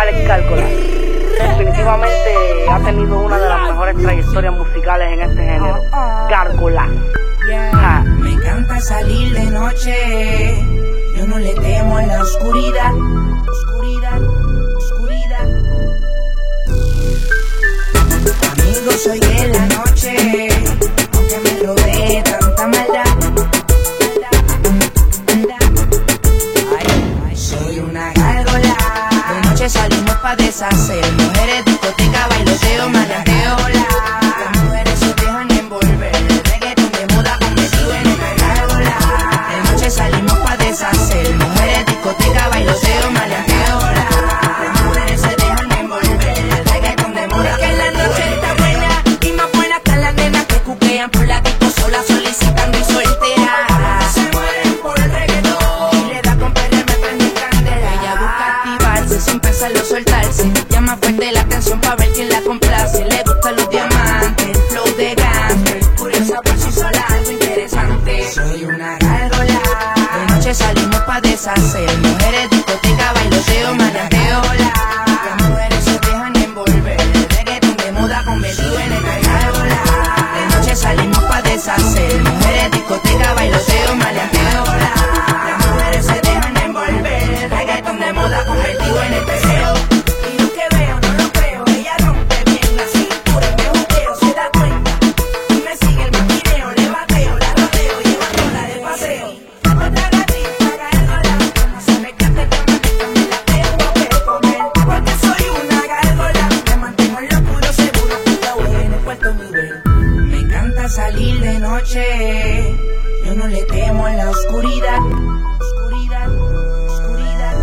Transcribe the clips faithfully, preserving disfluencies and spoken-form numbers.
Alex Gárgolas. Definitivamente ha tenido una de las mejores trayectorias musicales en este género. Gárgolas. Yeah. Me encanta salir de noche, yo no le temo a la oscuridad. Oscuridad, oscuridad. Amigo, soy de la noche, aunque me rodee tanta maldad. Ay, soy una gárgola. De noche salimos pa' deshacer, mujeres, discoteca, bailoteo, maleanteo, la. Las mujeres se dejan envolver, el reggaetón de moda convertido en una gárgola. De noche salimos pa' deshacer, mujeres, discoteca, bailoteo, maleanteo, la. Las mujeres se dejan envolver, el reggaetón de moda. Es que la noche está buena y más buena que las nenas que cuquean por la disco sola solicitando y solteras. Se mueren por el reggaetón y le da con perder, me prende candela. Ella busca activarse sin pensarlo soltarse, llama fuerte la atención pa' ver quién la complace. Le gustan los diamantes, el flow de gangster, curiosa por sí sola, algo interesante. Soy una gárgola, de noche salimos pa' deshacer, mujeres, discoteca, bailoteo, maleanteo, la. Las mujeres se dejan envolver, el reggaetón de moda convertido en una gárgola. De noche salimos pa' deshacer, mujeres, discoteca, bailoteo, maleanteo, la. Las mujeres se dejan envolver, el reggaetón de moda convertido en el perreo. Y lo que veo no lo creo, ella rompe bien la cintura y me juqueo, se da cuenta y me sigue el maquineo, le bateo, la rodeo, llevándola de paseo. Otra gatita gárgola, no se me cante que manita, me la tengo que comer, porque soy una gárgola, me mantengo en lo puro seguro, cuidado en el cuarto nivel. Me encanta salir de noche, yo no le temo a la oscuridad. Oscuridad, oscuridad.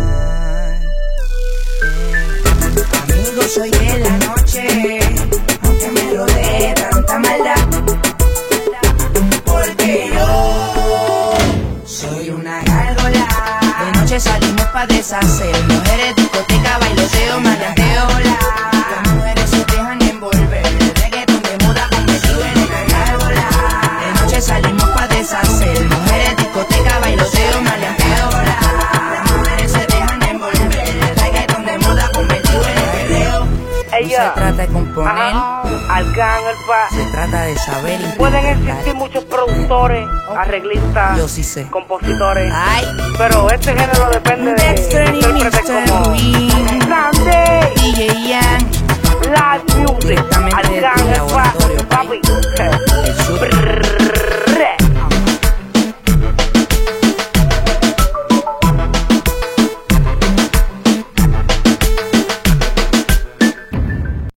Amigo, soy de la noche, aunque me rodee tanta maldad. Porque yo soy una gárgola. De noche salimos pa' deshacer, mujeres, discoteca, bailoteo, maleanteo, la. Las mujeres se dejan envolver, el reggaetón de moda convertido en una gárgola. De noche salimos pa' deshacer, mujeres, discoteca, bailoteo, maleanteo, la. Las mujeres se dejan envolver, el reggaetón de moda convertido en el perreo. Ella. No se trata de componer, Ajá. Arcángel, se trata de saber pueden interpretar. existir muchos productores, arreglistas, Yo sí sé. compositores, Ay, pero este género depende